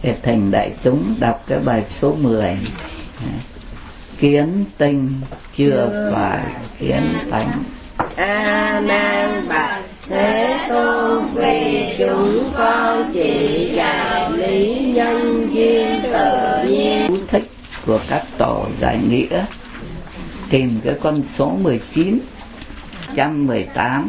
để thành đại chúng đọc cái bài số 10. Kiến tinh chưa phải kiến tánh. A Nan bạch Thế Tôn, vì chúng con chỉ dạy lý nhân duyên tự nhiên. Chú thích của các tổ giải nghĩa, tìm cái con số 19, 118.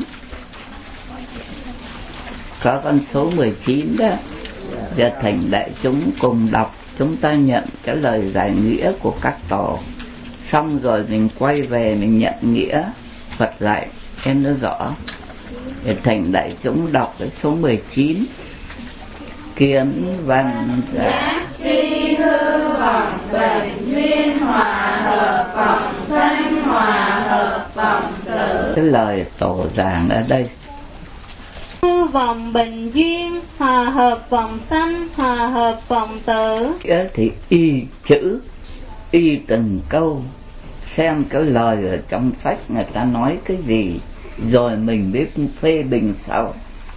Có con số 19 đó. Giờ thành đại chúng cùng đọc, chúng ta nhận cái lời giải nghĩa của các tổ, xong rồi mình quay về mình nhận nghĩa Phật dạy em nó rõ. Để thành đại chúng đọc cái số 19. Kiến văn giác tri hư vọng bệnh duyên hòa hợp vọng sanh hòa hợp vọng tử. Cái lời tổ giảng ở đây, hư vọng bệnh duyên hòa hợp vọng sanh hòa hợp vọng tử. thì y chữ, y từng câu, xem cái lời ở trong sách người ta nói cái gì rồi mình biết phê bình sau.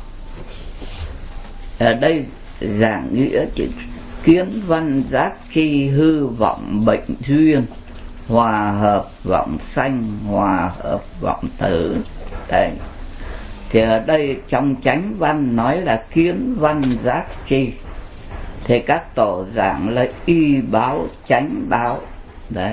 Ở đây giảng nghĩa chữ kiến văn giác tri hư vọng bệnh duyên hòa hợp vọng sanh hòa hợp vọng tử. Đây thì ở đây trong chánh văn nói là kiến văn giác tri, thì các tổ giảng là y báo chánh báo. Đấy,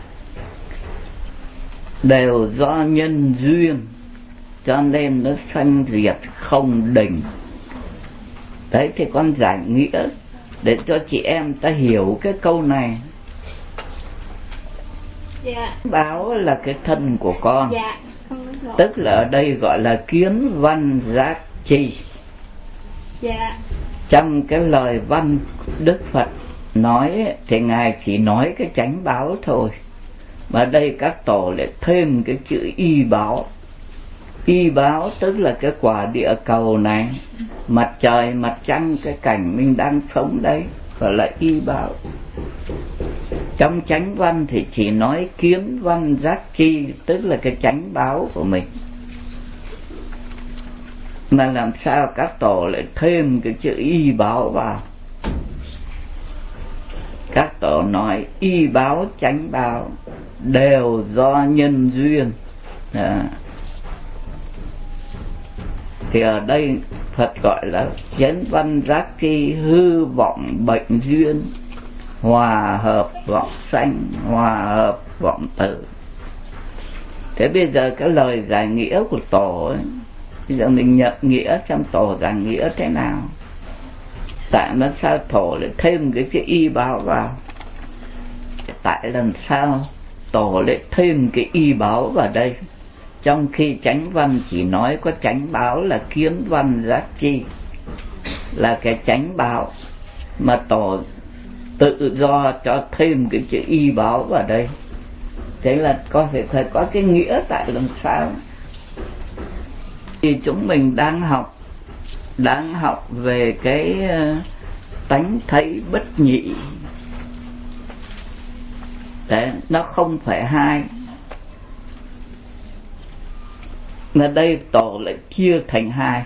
đều do nhân duyên cho nên nó sanh diệt không định. Đấy thì con giải nghĩa để cho chị em ta hiểu cái câu này. Dạ. Báo là cái thân của con. Dạ. Tức là ở đây gọi là kiến văn giác tri. Dạ. Trong cái lời văn Đức Phật nói thì Ngài chỉ nói cái chánh báo thôi, mà đây các tổ lại thêm cái chữ y báo. Y báo tức là cái quả địa cầu này, mặt trời, mặt trăng, cái cảnh mình đang sống đấy, gọi là y báo. Trong chánh văn thì chỉ nói kiến văn giác tri, tức là cái chánh báo của mình. Mà làm sao các tổ lại thêm cái chữ y báo vào? Các tổ nói y báo chánh báo đều do nhân duyên. Thì ở đây Phật gọi là chánh văn giác tri hư vọng bệnh duyên hòa hợp vọng sanh hòa hợp vọng tử. Thế bây giờ cái lời giải nghĩa của tổ ấy, bây giờ mình nhận nghĩa trong tổ giải nghĩa thế nào? Tại mà sao tổ lại thêm cái chữ y báo vào? Tại làm sao tổ lại thêm cái y báo vào đây, trong khi chánh văn chỉ nói có chánh báo là kiến văn giác tri, là cái chánh báo, mà tổ tự do cho thêm cái chữ y báo vào đây? Thế là phải có cái nghĩa tại làm sao? Thì chúng mình đang học về cái tánh thấy bất nhị. Đấy, nó không phải hai. Mà đây tổ lại chia thành hai.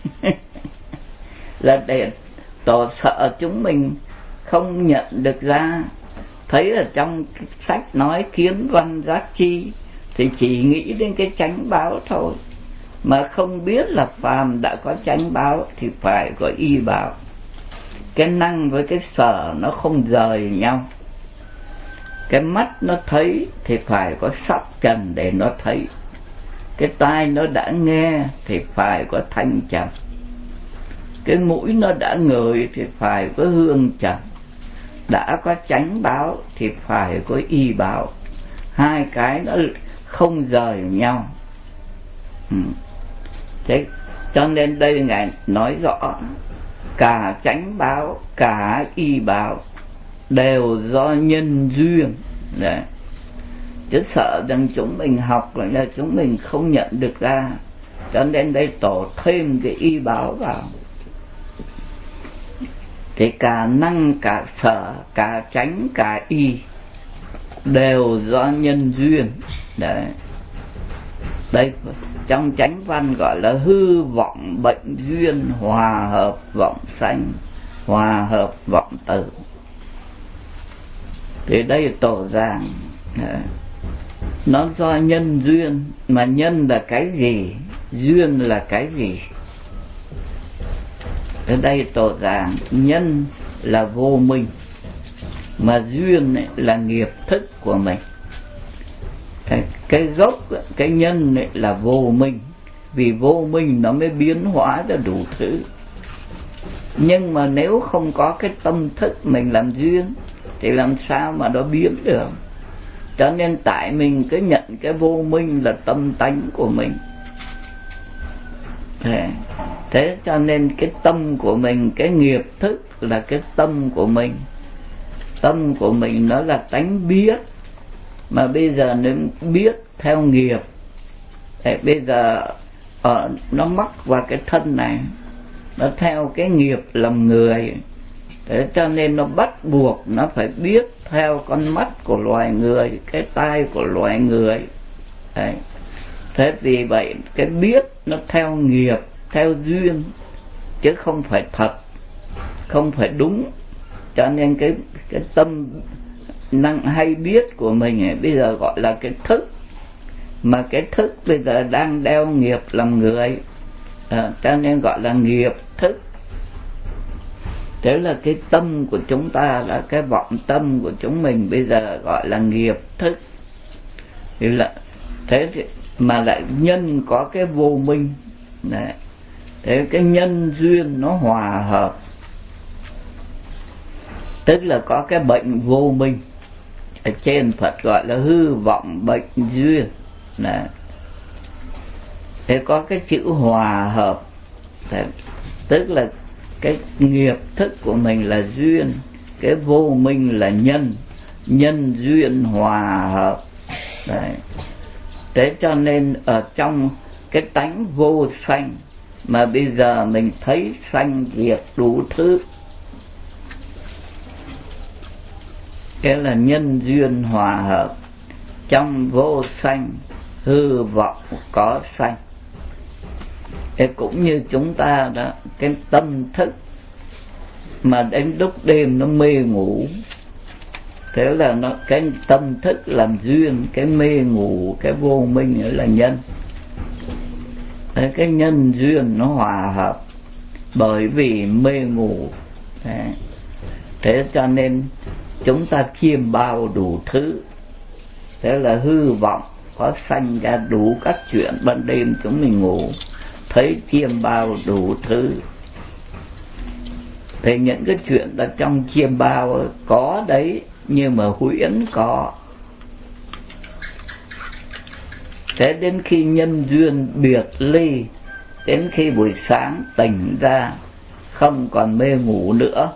Là để tổ sợ chúng mình không nhận được ra. Thấy ở trong sách nói kiến văn giác tri thì chỉ nghĩ đến cái chánh báo thôi, mà không biết là phàm đã có chánh báo thì phải có y báo. Cái năng với cái sở nó không rời nhau. Cái mắt nó thấy thì phải có sắc trần để nó thấy. Cái tai nó đã nghe thì phải có thanh trần. Cái mũi nó đã ngửi thì phải có hương trần. Đã có chánh báo thì phải có y báo. Hai cái nó không rời nhau. Thế cho nên đây Ngài nói rõ cả chánh báo cả y báo đều do nhân duyên. Đấy, chứ sợ rằng chúng mình học là chúng mình không nhận được ra, cho nên đây tổ thêm cái y báo vào. Thì cả năng cả sở cả chánh cả y đều do nhân duyên. Đấy, đây trong chánh văn gọi là hư vọng bệnh duyên hòa hợp vọng sanh hòa hợp vọng tử. Thì đây tổ giảng nó do nhân duyên, mà nhân là cái gì, duyên là cái gì. Ở đây tổ giảng nhân là vô minh, mà duyên là nghiệp thức của mình. Cái gốc, cái nhân là vô minh, vì vô minh nó mới biến hóa ra đủ thứ. Nhưng mà nếu không có cái tâm thức mình làm duyên thì làm sao mà nó biến được. Cho nên tại mình cứ nhận cái vô minh là tâm tánh của mình. Thế cho nên cái tâm của mình, cái nghiệp thức là cái tâm của mình. Tâm của mình nó là tánh biết, mà bây giờ nó biết theo nghiệp. Bây giờ nó mắc vào cái thân này, nó theo cái nghiệp làm người. Thế cho nên nó bắt buộc nó phải biết theo con mắt của loài người, cái tai của loài người. Đấy. Thế vì vậy cái biết nó theo nghiệp, theo duyên, chứ không phải thật, không phải đúng. Cho nên cái tâm năng hay biết của mình ấy, bây giờ gọi là cái thức. Mà cái thức bây giờ đang đeo nghiệp làm người, cho nên gọi là nghiệp thức. Thế là cái tâm của chúng ta, là cái vọng tâm của chúng mình bây giờ gọi là nghiệp thức. Thì là thế thì, mà lại nhân có cái vô minh. Đấy. Thế cái nhân duyên nó hòa hợp, tức là có cái bệnh vô minh. Ở trên Phật gọi là hư vọng bệnh duyên. Đấy. Thế có cái chữ hòa hợp. Đấy. Tức là cái nghiệp thức của mình là duyên, cái vô minh là nhân, nhân duyên hòa hợp. Đấy. Thế cho nên ở trong cái tánh vô sanh mà bây giờ mình thấy sanh diệt đủ thứ, cái là nhân duyên hòa hợp. Trong vô sanh hư vọng có sanh. Thế cũng như chúng ta đó, cái tâm thức mà đến lúc đêm nó mê ngủ, thế là nó cái tâm thức làm duyên, cái mê ngủ, cái vô minh nữa là nhân. Thế cái nhân duyên nó hòa hợp bởi vì mê ngủ. Thế cho nên chúng ta chiêm bao đủ thứ. Thế là hư vọng có sanh ra đủ các chuyện. Ban đêm chúng mình ngủ thấy chiêm bao đủ thứ. Thì những cái chuyện ở trong chiêm bao có đấy, nhưng mà huyễn có. Thế đến khi nhân duyên biệt ly, đến khi buổi sáng tỉnh ra không còn mê ngủ nữa,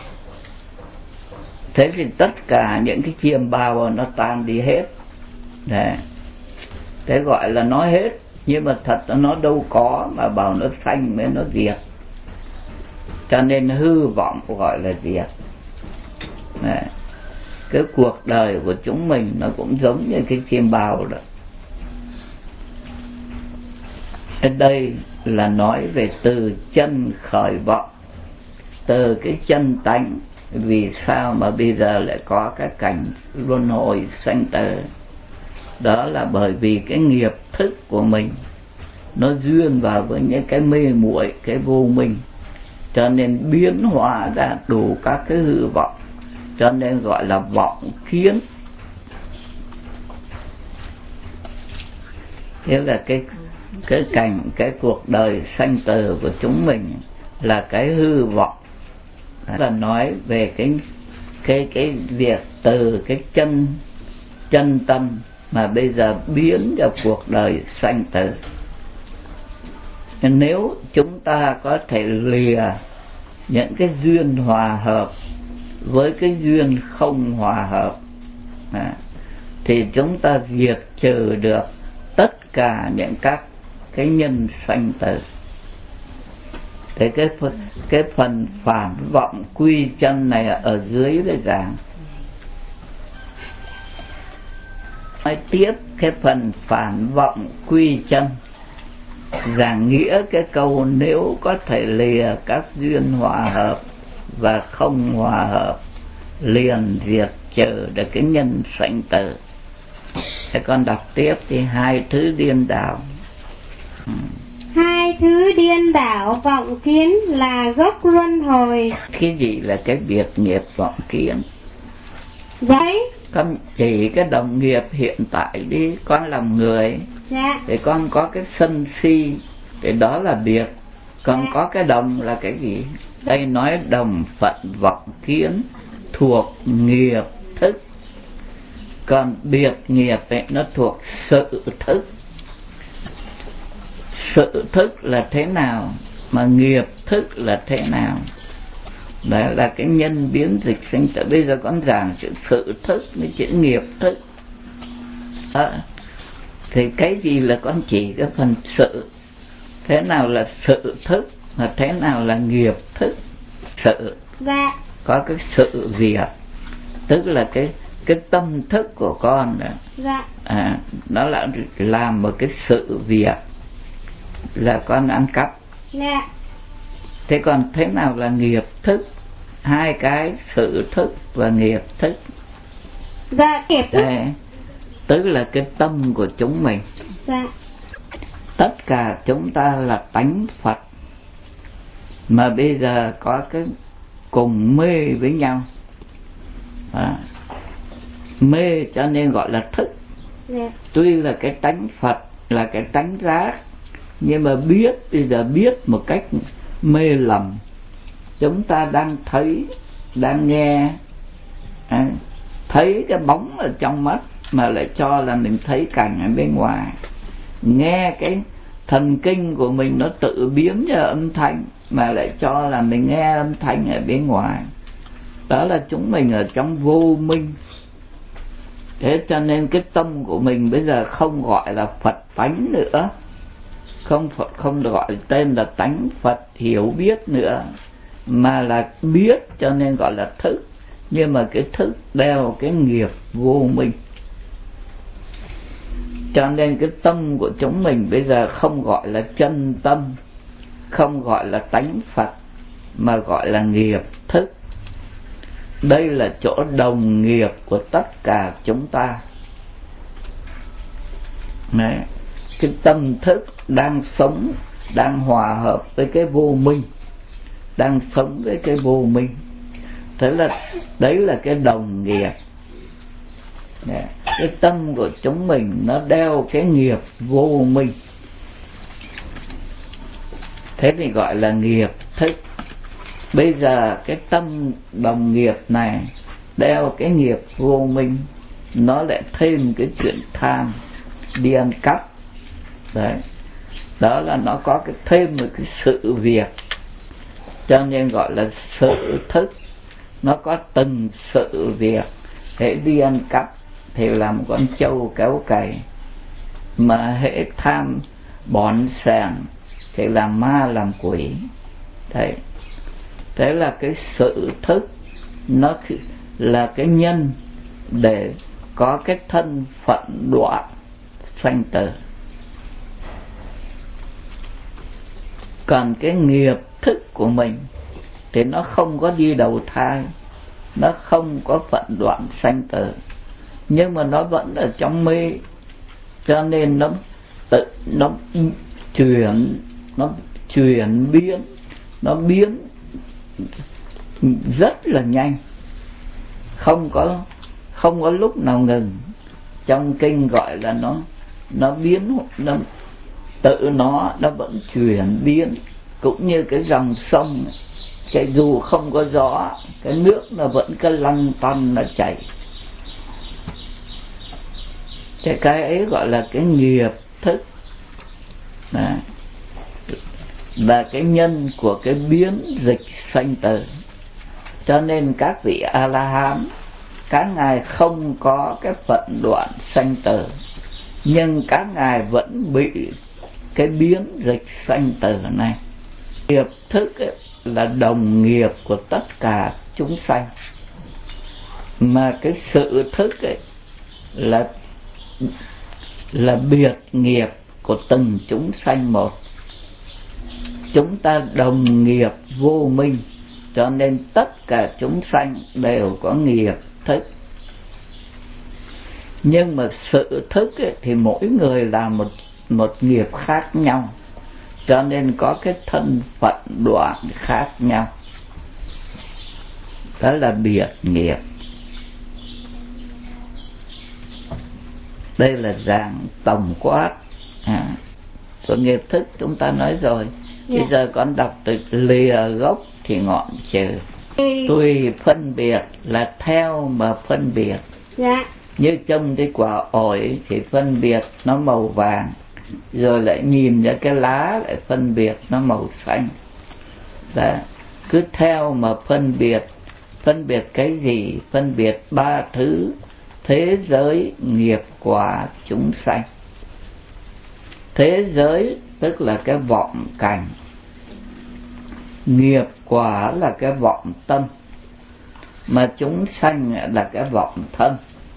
thế thì tất cả những cái chiêm bao nó tan đi hết. Đấy. Thế gọi là nói hết, nhưng mà thật nó đâu có, mà bảo nó sanh mới nó diệt. Cho nên hư vọng gọi là diệt. Đấy. Cái cuộc đời của chúng mình nó cũng giống như cái chiêm bao đó. Ở đây là nói về từ chân khởi vọng, từ cái chân tánh. Vì sao mà bây giờ lại có cái cảnh luân hồi sanh tử? Đó là bởi vì cái nghiệp thức của mình nó duyên vào với những cái mê muội, cái vô minh, cho nên biến hóa ra đủ các cái hư vọng, cho nên gọi là vọng kiến. Thế là cái cảnh, cái cuộc đời sanh tử của chúng mình là cái hư vọng. Đó là nói về cái việc từ cái chân tâm mà bây giờ biến ra cuộc đời sanh tử. Nếu chúng ta có thể lìa những cái duyên hòa hợp với cái duyên không hòa hợp, thì chúng ta diệt trừ được tất cả những các cái nhân sanh tử. Thế cái phần phản vọng quy chân này ở dưới đây giảng. Nói tiếp cái phần phản vọng quy chân, giảng nghĩa cái câu nếu có thể lìa các duyên hòa hợp và không hòa hợp, liền diệt chờ được cái nhân sanh tử. Thế con đọc tiếp thì hai thứ điên đảo. Hai thứ điên đảo vọng kiến là gốc luân hồi. Cái gì là cái biệt nghiệp vọng kiến? Đấy. Con chỉ cái đồng nghiệp hiện tại đi, con làm người. Dạ. Thì con có cái sân si, thì đó là biệt. Còn có cái đồng là cái gì? Đây nói đồng phận vọng kiến thuộc nghiệp thức. Còn biệt nghiệp ấy nó thuộc sự thức. Sự thức là thế nào, mà nghiệp thức là thế nào? Đó là cái nhân biến dịch sinh tử. Bây giờ con giảng chữ sự thức với chữ nghiệp thức. Thì cái gì là con chỉ cái phần sự. Thế nào là sự thức và thế nào là nghiệp thức? Sự dạ. Có cái sự việc, tức là cái tâm thức của con đó. Dạ. Nó là làm một cái sự việc, là con ăn cắp. Dạ. Thế còn thế nào là nghiệp thức? Hai cái sự thức và nghiệp thức. Dạ, nghiệp thức. Tức là cái tâm của chúng mình. Dạ. Tất cả chúng ta là tánh Phật, mà bây giờ có cái cùng mê với nhau. Mê cho nên gọi là thức. Tuy là cái tánh Phật, là cái tánh rác, nhưng mà biết, bây giờ biết một cách mê lầm. Chúng ta đang thấy, đang nghe, thấy cái bóng ở trong mắt mà lại cho là mình thấy cảnh ở bên ngoài. Nghe cái thần kinh của mình nó tự biến ra âm thanh mà lại cho là mình nghe âm thanh ở bên ngoài. Đó là chúng mình ở trong vô minh. Thế cho nên cái tâm của mình bây giờ không gọi là Phật tánh nữa, không được gọi tên là tánh Phật hiểu biết nữa, mà là biết, cho nên gọi là thức. Nhưng mà cái thức đeo cái nghiệp vô minh. Cho nên cái tâm của chúng mình bây giờ không gọi là chân tâm, không gọi là tánh Phật, mà gọi là nghiệp thức. Đây là chỗ đồng nghiệp của tất cả chúng ta. Đấy. Cái tâm thức đang sống, đang hòa hợp với cái vô minh, đang sống với cái vô minh. Thế là đấy là cái đồng nghiệp. Đấy. Cái tâm của chúng mình nó đeo cái nghiệp vô minh, thế thì gọi là nghiệp thức. Bây giờ cái tâm đồng nghiệp này đeo cái nghiệp vô minh, nó lại thêm cái chuyện tham, đi ăn cắp. Đấy. Đó là nó có cái thêm một cái sự việc, cho nên gọi là sự thức. Nó có từng sự việc. Hễ đi ăn cắp thì làm con trâu kéo cày, mà hễ tham bón sèn thì làm ma làm quỷ. Đấy. Thế là cái sự thức nó là cái nhân để có cái thân phận đoạn sanh tử. Còn cái nghiệp thức của mình thì nó không có đi đầu thai, nó không có phận đoạn sanh tử, nhưng mà nó vẫn ở trong mê, cho nên nó chuyển biến, nó biến rất là nhanh, không có lúc nào ngừng. Trong kinh gọi là nó biến, nó vẫn chuyển biến, cũng như cái dòng sông, cái dù không có gió, cái nước nó vẫn cứ lăn tăn nó chảy. Cái ấy gọi là cái nghiệp thức. Đó. Là cái nhân của cái biến dịch sanh tử. Cho nên các vị A-la-hán, các ngài không có cái phận đoạn sanh tử, nhưng các ngài vẫn bị cái biến dịch sanh tử này. Nghiệp thức ấy là đồng nghiệp của tất cả chúng sanh, mà cái sự thức ấy là biệt nghiệp của từng chúng sanh một. Chúng ta đồng nghiệp vô minh, cho nên tất cả chúng sanh đều có nghiệp thức. Nhưng mà sự thức ấy, thì mỗi người là một nghiệp khác nhau, cho nên có cái thân phận đoạn khác nhau, đó là biệt nghiệp. Đây là dạng tổng quát của nghiệp thức chúng ta nói rồi. Bây giờ con đọc từ lìa gốc thì ngọn trừ. Tùy phân biệt là theo mà phân biệt. Như trong cái quả ổi thì phân biệt nó màu vàng, rồi lại nhìn ra cái lá lại phân biệt nó màu xanh. Đó, cứ theo mà phân biệt. Phân biệt cái gì? Phân biệt ba thứ: thế giới, nghiệp quả, chúng sanh. Thế giới tức là cái vọng cảnh, nghiệp quả là cái vọng tâm, mà chúng sanh là cái vọng thân.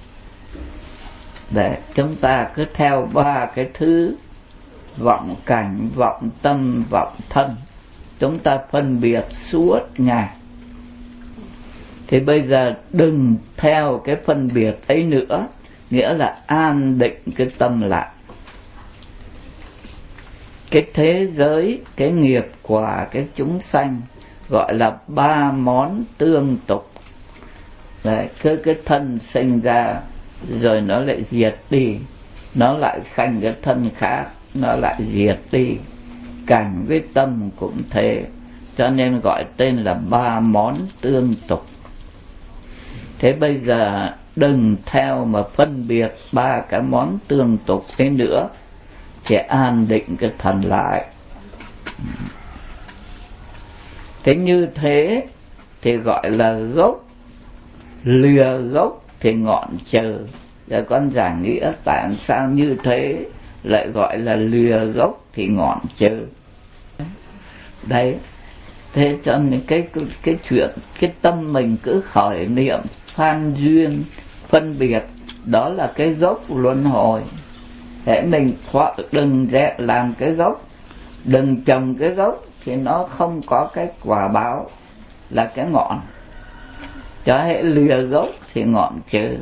Để chúng ta cứ theo ba cái thứ vọng cảnh, vọng tâm, vọng thân, chúng ta phân biệt suốt ngày. Thì bây giờ đừng theo cái phân biệt ấy nữa, nghĩa là an định cái tâm lại. Cái thế giới, cái nghiệp quả, cái chúng sanh gọi là ba món tương tục. Đấy, cái thân sinh ra rồi nó lại diệt đi, nó lại sanh cái thân khác, nó lại diệt đi. Cảnh với tâm cũng thế, cho nên gọi tên là ba món tương tục. Thế bây giờ đừng theo mà phân biệt ba cái món tương tục ấy nữa, thì an định cái thần lại. Thế như thế thì gọi là gốc. Lìa gốc thì ngọn trừ. Giờ con giảng nghĩa tại sao như thế lại gọi là lìa gốc thì ngọn trừ. Đấy, thế cho nên cái chuyện, cái tâm mình cứ khởi niệm phan duyên phân biệt, đó là cái gốc luân hồi. Thế mình đừng làm cái gốc, đừng trồng cái gốc thì nó không có cái quả báo là cái ngọn. Cho hễ lìa gốc thì ngọn trừ.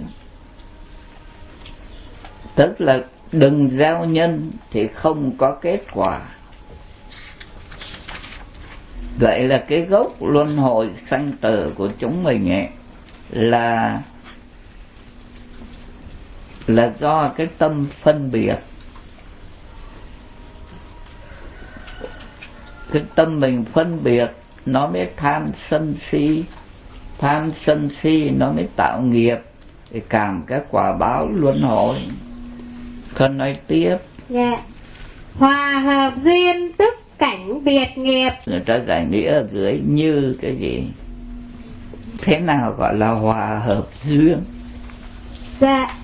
Tức là đừng gieo nhân thì không có kết quả. Vậy là cái gốc luân hồi sanh tử của chúng mình ấy là do cái tâm phân biệt. Cái tâm mình phân biệt nó mới tham sân si, tham sân si nó mới tạo nghiệp để cảm cái quả báo luân hồi. Con nói tiếp. Dạ. Hòa hợp duyên tức cảnh biệt nghiệp. Người ta giải nghĩa ở dưới như cái gì? Thế nào gọi là hòa hợp duyên? Dạ.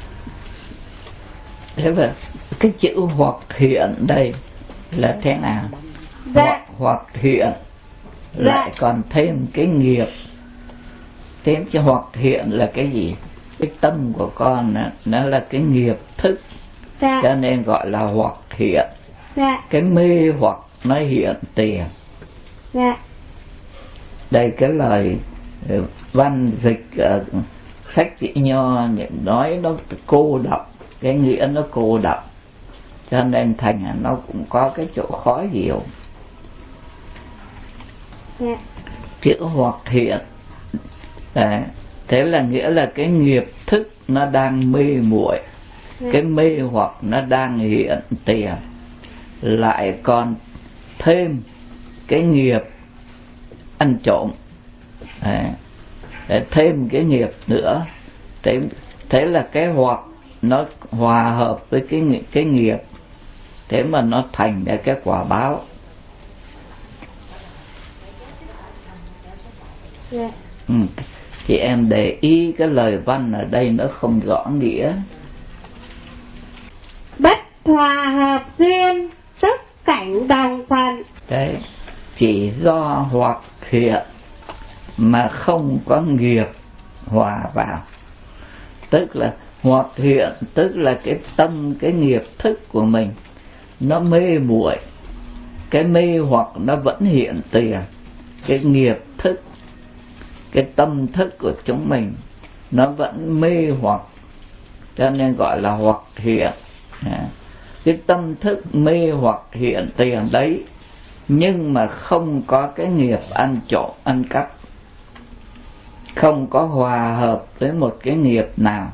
Thế vậy cái chữ hoặc hiện đây là thế nào? Dạ. Hoặc hiện lại còn thêm cái nghiệp. Thêm chứ hoặc hiện là cái gì? Cái tâm của con nó là cái nghiệp thức. Dạ. Cho nên gọi là hoặc hiện. Dạ. Cái mê hoặc nó hiện tiền. Dạ. Đây cái lời văn dịch sách chữ Nho nói nó cô độc, cái nghĩa nó cô độc, cho nên thành nó cũng có cái chỗ khó hiểu. Dạ. Chữ hoặc hiện thế là nghĩa là cái nghiệp thức nó đang mê muội. Cái mê hoặc nó đang hiện tiền, lại còn thêm cái nghiệp ăn trộm, thêm cái nghiệp nữa. Thế là cái hoặc nó hòa hợp với cái nghiệp, thế mà nó thành ra cái quả báo. Thì em để ý cái lời văn ở đây nó không rõ nghĩa. Bất hòa hợp duyên tức cảnh đồng phần. Đấy, chỉ do hoặc hiện mà không có nghiệp hòa vào. Tức là hoặc hiện tức là cái tâm, cái nghiệp thức của mình nó mê muội, cái mê hoặc nó vẫn hiện tiền, cái nghiệp thức, cái tâm thức của chúng mình nó vẫn mê hoặc, cho nên gọi là hoặc hiện. Cái tâm thức mê hoặc hiện tiền đấy, nhưng mà không có cái nghiệp ăn trộm ăn cắp, không có hòa hợp với một cái nghiệp nào.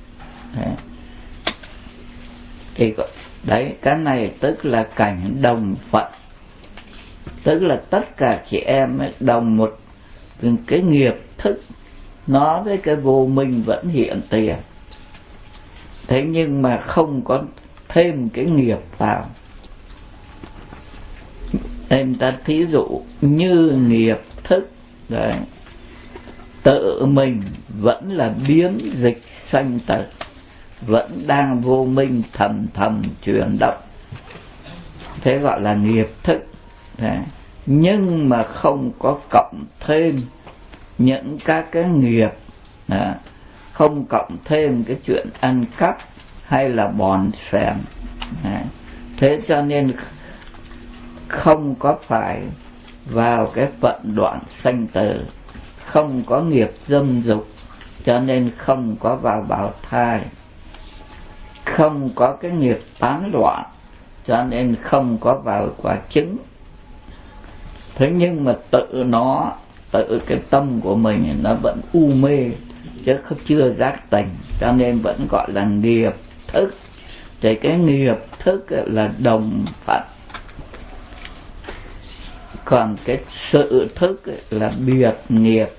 Thì đấy, cái này tức là cảnh đồng phận, tức là tất cả chị em đồng một cái nghiệp thức, nó với cái vô minh vẫn hiện tiền, thế nhưng mà không có thêm cái nghiệp vào. Em ta thí dụ như nghiệp thức đấy, tự mình vẫn là biến dịch sanh tử, vẫn đang vô minh thầm thầm chuyển động, thế gọi là nghiệp thức. Đấy. Nhưng mà không có cộng thêm những các cái nghiệp, không cộng thêm cái chuyện ăn cắp hay là bòn xèn. Thế cho nên không có phải vào cái phận đoạn sanh tử, không có nghiệp dâm dục, cho nên không có vào bào thai, không có cái nghiệp tán loạn, cho nên không có vào quả trứng. Thế nhưng mà tự cái tâm của mình nó vẫn u mê, chứ chưa giác tỉnh, cho nên vẫn gọi là nghiệp thức. Thì cái nghiệp thức là đồng phận, còn cái sự thức là biệt nghiệp,